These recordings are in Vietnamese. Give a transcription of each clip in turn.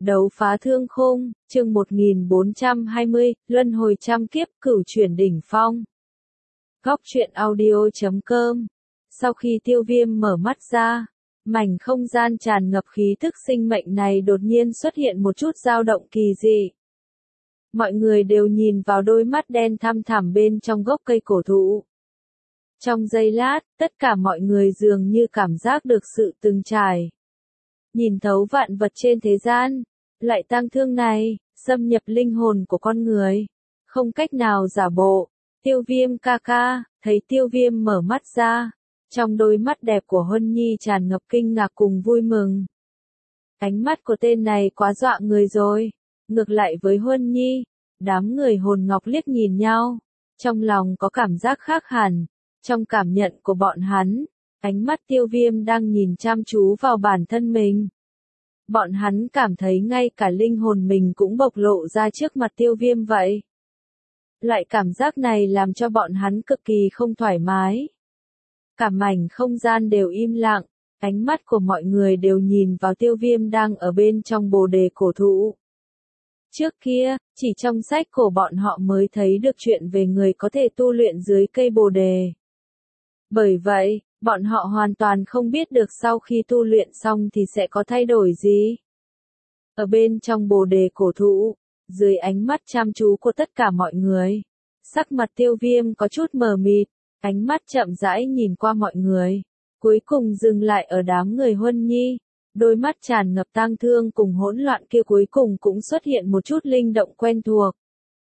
Đấu phá thương khung, chương 1420, luân hồi trăm kiếp, cửu chuyển đỉnh phong. Góc truyện audio.com. Sau khi Tiêu Viêm mở mắt ra, mảnh không gian tràn ngập khí thức sinh mệnh này đột nhiên xuất hiện một chút dao động kỳ dị. Mọi người đều nhìn vào đôi mắt đen thăm thẳm bên trong gốc cây cổ thụ. Trong giây lát, tất cả mọi người dường như cảm giác được sự từng trải. Nhìn thấu vạn vật trên thế gian, lại tang thương này, xâm nhập linh hồn của con người. Không cách nào giả bộ, Tiêu Viêm ca ca, thấy Tiêu Viêm mở mắt ra. Trong đôi mắt đẹp của Huân Nhi tràn ngập kinh ngạc cùng vui mừng. Ánh mắt của tên này quá dọa người rồi. Ngược lại với Huân Nhi, đám người hồn ngọc liếc nhìn nhau. Trong lòng có cảm giác khác hẳn. Trong cảm nhận của bọn hắn, ánh mắt Tiêu Viêm đang nhìn chăm chú vào bản thân mình. Bọn hắn cảm thấy ngay cả linh hồn mình cũng bộc lộ ra trước mặt Tiêu Viêm vậy. Loại cảm giác này làm cho bọn hắn cực kỳ không thoải mái. Cả mảnh không gian đều im lặng, ánh mắt của mọi người đều nhìn vào Tiêu Viêm đang ở bên trong bồ đề cổ thụ. Trước kia, chỉ trong sách cổ bọn họ mới thấy được chuyện về người có thể tu luyện dưới cây bồ đề. Bởi vậy, bọn họ hoàn toàn không biết được sau khi tu luyện xong thì sẽ có thay đổi gì. Ở bên trong bồ đề cổ thụ, dưới ánh mắt chăm chú của tất cả mọi người, sắc mặt Tiêu Viêm có chút mờ mịt, ánh mắt chậm rãi nhìn qua mọi người, cuối cùng dừng lại ở đám người Huân Nhi, đôi mắt tràn ngập tang thương cùng hỗn loạn kia cuối cùng cũng xuất hiện một chút linh động quen thuộc.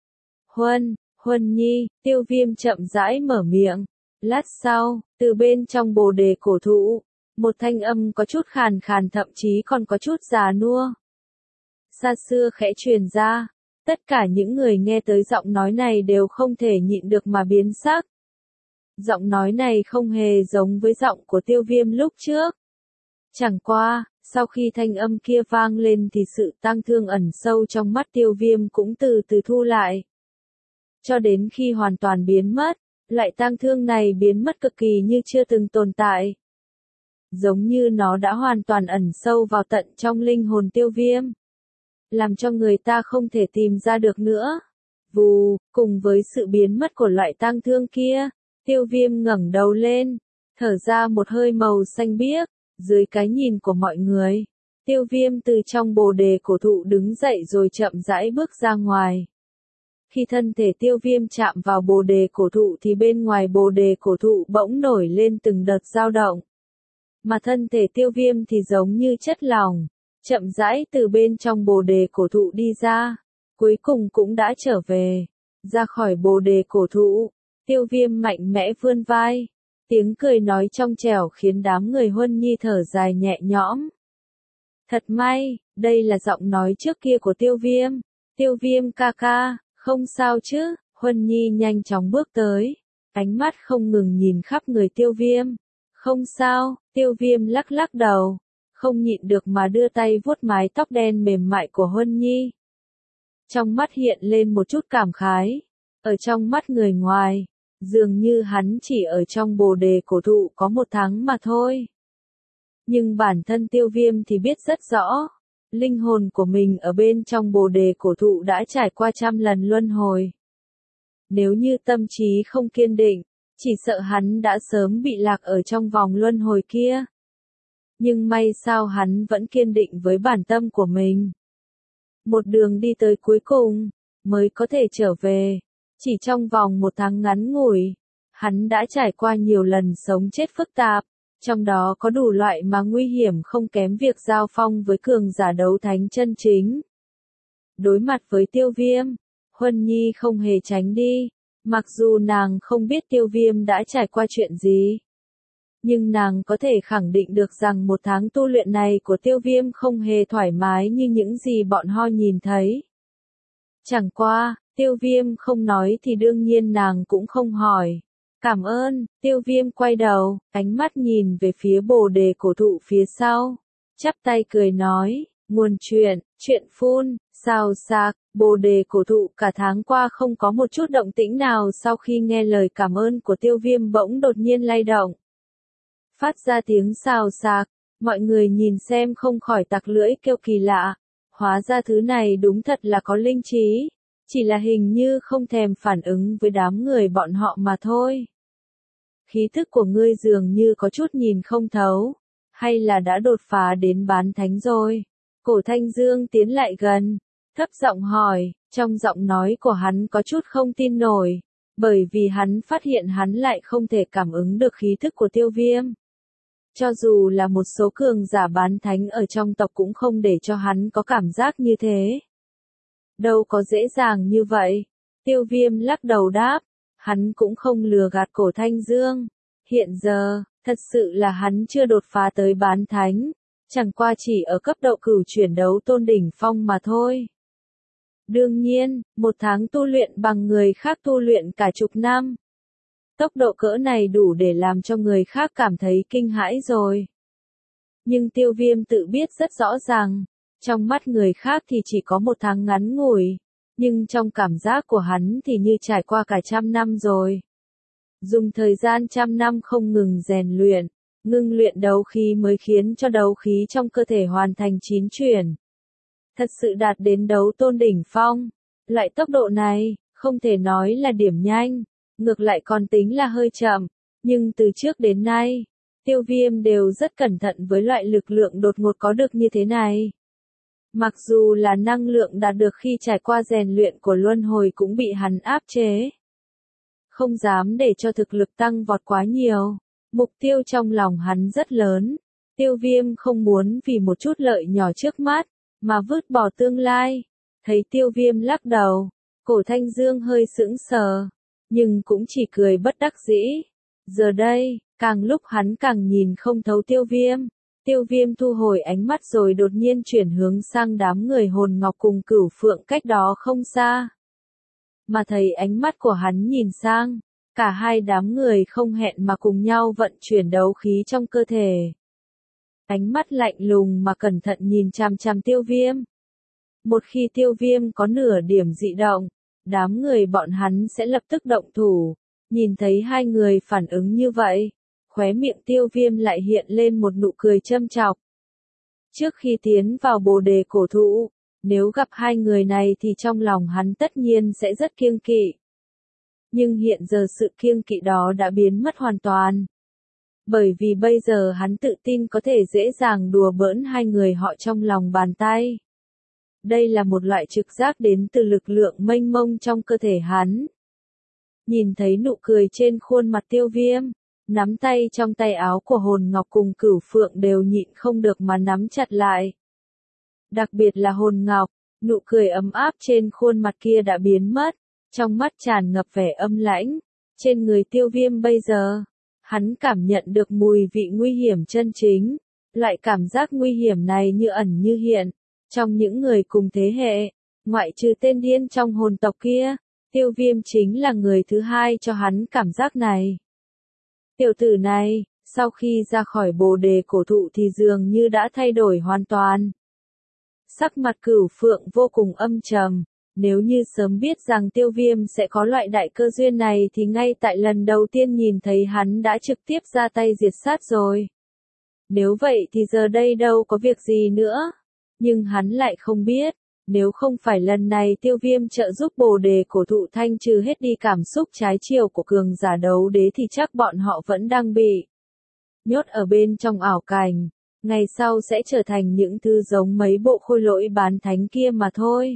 Huân Nhi, Tiêu Viêm chậm rãi mở miệng. Lát sau, từ bên trong bồ đề cổ thụ, một thanh âm có chút khàn khàn thậm chí còn có chút già nua. Xa xưa khẽ truyền ra, tất cả những người nghe tới giọng nói này đều không thể nhịn được mà biến sắc. Giọng nói này không hề giống với giọng của Tiêu Viêm lúc trước. Chẳng qua, sau khi thanh âm kia vang lên thì sự tang thương ẩn sâu trong mắt Tiêu Viêm cũng từ từ thu lại. Cho đến khi hoàn toàn biến mất. Lại tang thương này biến mất cực kỳ như chưa từng tồn tại. Giống như nó đã hoàn toàn ẩn sâu vào tận trong linh hồn Tiêu Viêm. Làm cho người ta không thể tìm ra được nữa. Vù, cùng với sự biến mất của loại tang thương kia, Tiêu Viêm ngẩng đầu lên, thở ra một hơi màu xanh biếc, dưới cái nhìn của mọi người. Tiêu Viêm từ trong bồ đề cổ thụ đứng dậy rồi chậm rãi bước ra ngoài. Khi thân thể Tiêu Viêm chạm vào bồ đề cổ thụ thì bên ngoài bồ đề cổ thụ bỗng nổi lên từng đợt dao động. Mà thân thể Tiêu Viêm thì giống như chất lỏng, chậm rãi từ bên trong bồ đề cổ thụ đi ra, cuối cùng cũng đã trở về. Ra khỏi bồ đề cổ thụ, Tiêu Viêm mạnh mẽ vươn vai, tiếng cười nói trong trẻo khiến đám người Huân Nhi thở dài nhẹ nhõm. Thật may, đây là giọng nói trước kia của Tiêu Viêm. Tiêu Viêm ca ca. Không sao chứ, Huân Nhi nhanh chóng bước tới, ánh mắt không ngừng nhìn khắp người Tiêu Viêm. Không sao, Tiêu Viêm lắc lắc đầu, không nhịn được mà đưa tay vuốt mái tóc đen mềm mại của Huân Nhi. Trong mắt hiện lên một chút cảm khái, ở trong mắt người ngoài, dường như hắn chỉ ở trong bồ đề cổ thụ có 1 tháng mà thôi. Nhưng bản thân Tiêu Viêm thì biết rất rõ. Linh hồn của mình ở bên trong bồ đề cổ thụ đã trải qua 100 lần luân hồi. Nếu như tâm trí không kiên định, chỉ sợ hắn đã sớm bị lạc ở trong vòng luân hồi kia. Nhưng may sao hắn vẫn kiên định với bản tâm của mình. Một đường đi tới cuối cùng, mới có thể trở về. Chỉ trong vòng 1 tháng ngắn ngủi, hắn đã trải qua nhiều lần sống chết phức tạp. Trong đó có đủ loại mà nguy hiểm không kém việc giao phong với cường giả đấu thánh chân chính. Đối mặt với Tiêu Viêm, Huân Nhi không hề tránh đi, mặc dù nàng không biết Tiêu Viêm đã trải qua chuyện gì. Nhưng nàng có thể khẳng định được rằng 1 tháng tu luyện này của Tiêu Viêm không hề thoải mái như những gì bọn họ nhìn thấy. Chẳng qua, Tiêu Viêm không nói thì đương nhiên nàng cũng không hỏi. Cảm ơn, Tiêu Viêm quay đầu, ánh mắt nhìn về phía bồ đề cổ thụ phía sau. Chắp tay cười nói, nguồn chuyện phun, xào xạc, bồ đề cổ thụ cả tháng qua không có một chút động tĩnh nào sau khi nghe lời cảm ơn của Tiêu Viêm bỗng đột nhiên lay động. Phát ra tiếng xào xạc, mọi người nhìn xem không khỏi tặc lưỡi kêu kỳ lạ. Hóa ra thứ này đúng thật là có linh trí, chỉ là hình như không thèm phản ứng với đám người bọn họ mà thôi. Khí thức của ngươi dường như có chút nhìn không thấu, hay là đã đột phá đến bán thánh rồi? Cổ Thanh Dương tiến lại gần, thấp giọng hỏi, trong giọng nói của hắn có chút không tin nổi, bởi vì hắn phát hiện hắn lại không thể cảm ứng được khí thức của Tiêu Viêm. Cho dù là một số cường giả bán thánh ở trong tộc cũng không để cho hắn có cảm giác như thế. Đâu có dễ dàng như vậy. Tiêu Viêm lắc đầu đáp, hắn cũng không lừa gạt Cổ Thanh Dương. Hiện giờ, thật sự là hắn chưa đột phá tới bán thánh, chẳng qua chỉ ở cấp độ cửu chuyển đấu tôn đỉnh phong mà thôi. Đương nhiên, một tháng tu luyện bằng người khác tu luyện cả chục năm. Tốc độ cỡ này đủ để làm cho người khác cảm thấy kinh hãi rồi. Nhưng Tiêu Viêm tự biết rất rõ ràng, trong mắt người khác thì chỉ có một tháng ngắn ngủi, nhưng trong cảm giác của hắn thì như trải qua cả trăm năm rồi. Dùng thời gian trăm năm không ngừng rèn luyện, ngưng luyện đấu khí mới khiến cho đấu khí trong cơ thể hoàn thành 9 chuyển. Thật sự đạt đến đấu tôn đỉnh phong. Loại tốc độ này, không thể nói là điểm nhanh, ngược lại còn tính là hơi chậm, nhưng từ trước đến nay, Tiêu Viêm đều rất cẩn thận với loại lực lượng đột ngột có được như thế này. Mặc dù là năng lượng đạt được khi trải qua rèn luyện của luân hồi cũng bị hắn áp chế. Không dám để cho thực lực tăng vọt quá nhiều, mục tiêu trong lòng hắn rất lớn. Tiêu Viêm không muốn vì một chút lợi nhỏ trước mắt, mà vứt bỏ tương lai. Thấy Tiêu Viêm lắc đầu, Cổ Thanh Dương hơi sững sờ, nhưng cũng chỉ cười bất đắc dĩ. Giờ đây, càng lúc hắn càng nhìn không thấu Tiêu Viêm. Tiêu Viêm thu hồi ánh mắt rồi đột nhiên chuyển hướng sang đám người Hồn Ngọc cùng Cửu Phượng cách đó không xa. Mà thấy ánh mắt của hắn nhìn sang, cả hai đám người không hẹn mà cùng nhau vận chuyển đấu khí trong cơ thể. Ánh mắt lạnh lùng mà cẩn thận nhìn chằm chằm Tiêu Viêm. Một khi Tiêu Viêm có nửa điểm dị động, đám người bọn hắn sẽ lập tức động thủ. Nhìn thấy hai người phản ứng như vậy, khóe miệng Tiêu Viêm lại hiện lên một nụ cười châm chọc. Trước khi tiến vào Bồ Đề cổ thụ, nếu gặp hai người này thì trong lòng hắn tất nhiên sẽ rất kiêng kỵ. Nhưng hiện giờ sự kiêng kỵ đó đã biến mất hoàn toàn. Bởi vì bây giờ hắn tự tin có thể dễ dàng đùa bỡn hai người họ trong lòng bàn tay. Đây là một loại trực giác đến từ lực lượng mênh mông trong cơ thể hắn. Nhìn thấy nụ cười trên khuôn mặt Tiêu Viêm, nắm tay trong tay áo của Hồn Ngọc cùng Cửu Phượng đều nhịn không được mà nắm chặt lại. Đặc biệt là Hồn Ngọc, nụ cười ấm áp trên khuôn mặt kia đã biến mất, trong mắt tràn ngập vẻ âm lãnh. Trên người Tiêu Viêm bây giờ, hắn cảm nhận được mùi vị nguy hiểm chân chính, loại cảm giác nguy hiểm này như ẩn như hiện. Trong những người cùng thế hệ, ngoại trừ tên điên trong hồn tộc kia, Tiêu Viêm chính là người thứ hai cho hắn cảm giác này. Tiểu tử này, sau khi ra khỏi Bồ Đề cổ thụ thì dường như đã thay đổi hoàn toàn. Sắc mặt Cửu Phượng vô cùng âm trầm, nếu như sớm biết rằng Tiêu Viêm sẽ có loại đại cơ duyên này thì ngay tại lần đầu tiên nhìn thấy hắn đã trực tiếp ra tay diệt sát rồi. Nếu vậy thì giờ đây đâu có việc gì nữa. Nhưng hắn lại không biết, nếu không phải lần này Tiêu Viêm trợ giúp Bồ Đề cổ thụ thanh trừ hết đi cảm xúc trái chiều của cường giả đấu đế thì chắc bọn họ vẫn đang bị nhốt ở bên trong ảo cảnh, ngày sau sẽ trở thành những thứ giống mấy bộ khôi lỗi bán thánh kia mà thôi.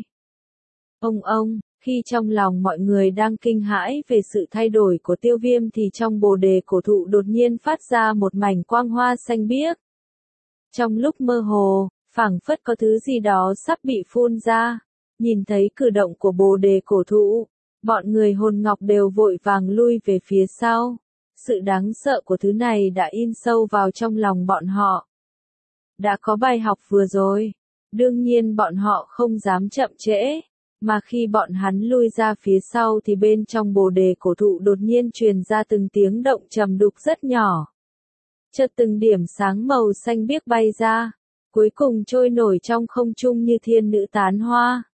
Ông, khi trong lòng mọi người đang kinh hãi về sự thay đổi của Tiêu Viêm thì trong Bồ Đề cổ thụ đột nhiên phát ra một mảnh quang hoa xanh biếc. Trong lúc mơ hồ, phảng phất có thứ gì đó sắp bị phun ra. Nhìn thấy cử động của Bồ Đề cổ thụ, bọn người Hồn Ngọc đều vội vàng lui về phía sau. Sự đáng sợ của thứ này đã in sâu vào trong lòng bọn họ. Đã có bài học vừa rồi, đương nhiên bọn họ không dám chậm trễ, mà khi bọn hắn lui ra phía sau thì bên trong Bồ Đề cổ thụ đột nhiên truyền ra từng tiếng động trầm đục rất nhỏ. Chợt từng điểm sáng màu xanh biếc bay ra, cuối cùng trôi nổi trong không trung như thiên nữ tán hoa.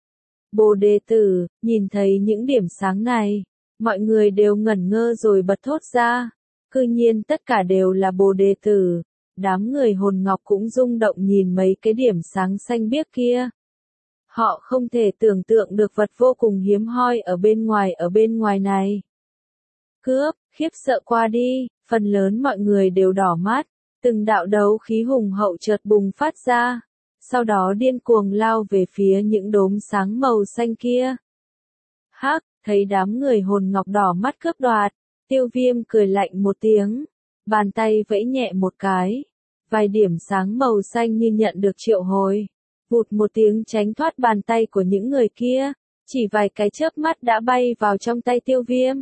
Bồ Đề tử, nhìn thấy những điểm sáng này, mọi người đều ngẩn ngơ rồi bật thốt ra, cư nhiên tất cả đều là Bồ Đề tử. Đám người Hồn Ngọc cũng rung động nhìn mấy cái điểm sáng xanh biếc kia, Họ không thể tưởng tượng được vật vô cùng hiếm hoi ở bên ngoài này. Cướp, khiếp sợ qua đi, phần lớn mọi người đều đỏ mắt, từng đạo đấu khí hùng hậu chợt bùng phát ra, sau đó điên cuồng lao về phía những đốm sáng màu xanh kia. Hắc, thấy đám người hồn ngọc đỏ mắt cướp đoạt, Tiêu Viêm cười lạnh một tiếng, bàn tay vẫy nhẹ một cái, vài điểm sáng màu xanh như nhận được triệu hồi, vụt một tiếng tránh thoát bàn tay của những người kia, chỉ vài cái chớp mắt đã bay vào trong tay Tiêu Viêm.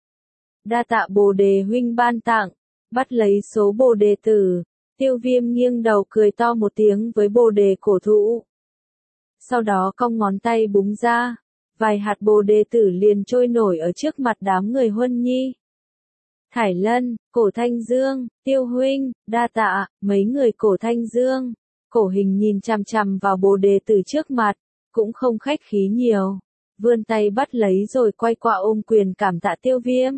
Đa tạ Bồ Đề huynh ban tặng, bắt lấy số Bồ Đề tử, Tiêu Viêm nghiêng đầu cười to một tiếng với Bồ Đề cổ thụ. Sau đó cong ngón tay búng ra, vài hạt Bồ Đề tử liền trôi nổi ở trước mặt đám người Huân Nhi. Thải Lân, Cổ Thanh Dương, Tiêu huynh, đa tạ, mấy người Cổ Thanh Dương. Cổ Hình nhìn chằm chằm vào Bồ Đề tử trước mặt, cũng không khách khí nhiều, vươn tay bắt lấy rồi quay qua ôm quyền cảm tạ Tiêu Viêm.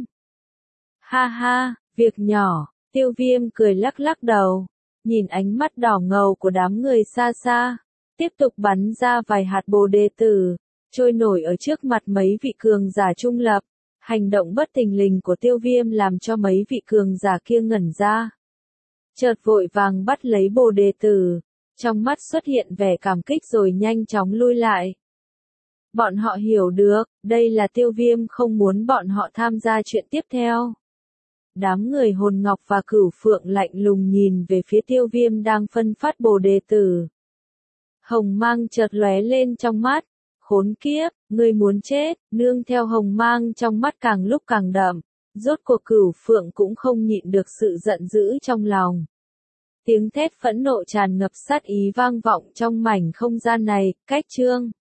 Ha ha, việc nhỏ, Tiêu Viêm cười lắc lắc đầu, nhìn ánh mắt đỏ ngầu của đám người xa xa, tiếp tục bắn ra vài hạt Bồ Đề tử, trôi nổi ở trước mặt mấy vị cường giả trung lập. Hành động bất thình lình của Tiêu Viêm làm cho mấy vị cường giả kia ngẩn ra. Chợt vội vàng bắt lấy Bồ Đề tử, trong mắt xuất hiện vẻ cảm kích rồi nhanh chóng lui lại. Bọn họ hiểu được, đây là Tiêu Viêm không muốn bọn họ tham gia chuyện tiếp theo. Đám người hồn ngọc và cửu phượng lạnh lùng nhìn về phía Tiêu Viêm đang phân phát Bồ Đề tử. Hồng mang chợt lóe lên trong mắt. Khốn kiếp, ngươi muốn chết, nương theo hồng mang trong mắt càng lúc càng đậm, rốt cuộc cửu phượng cũng không nhịn được sự giận dữ trong lòng. Tiếng thét phẫn nộ tràn ngập sát ý vang vọng trong mảnh không gian này, cách chương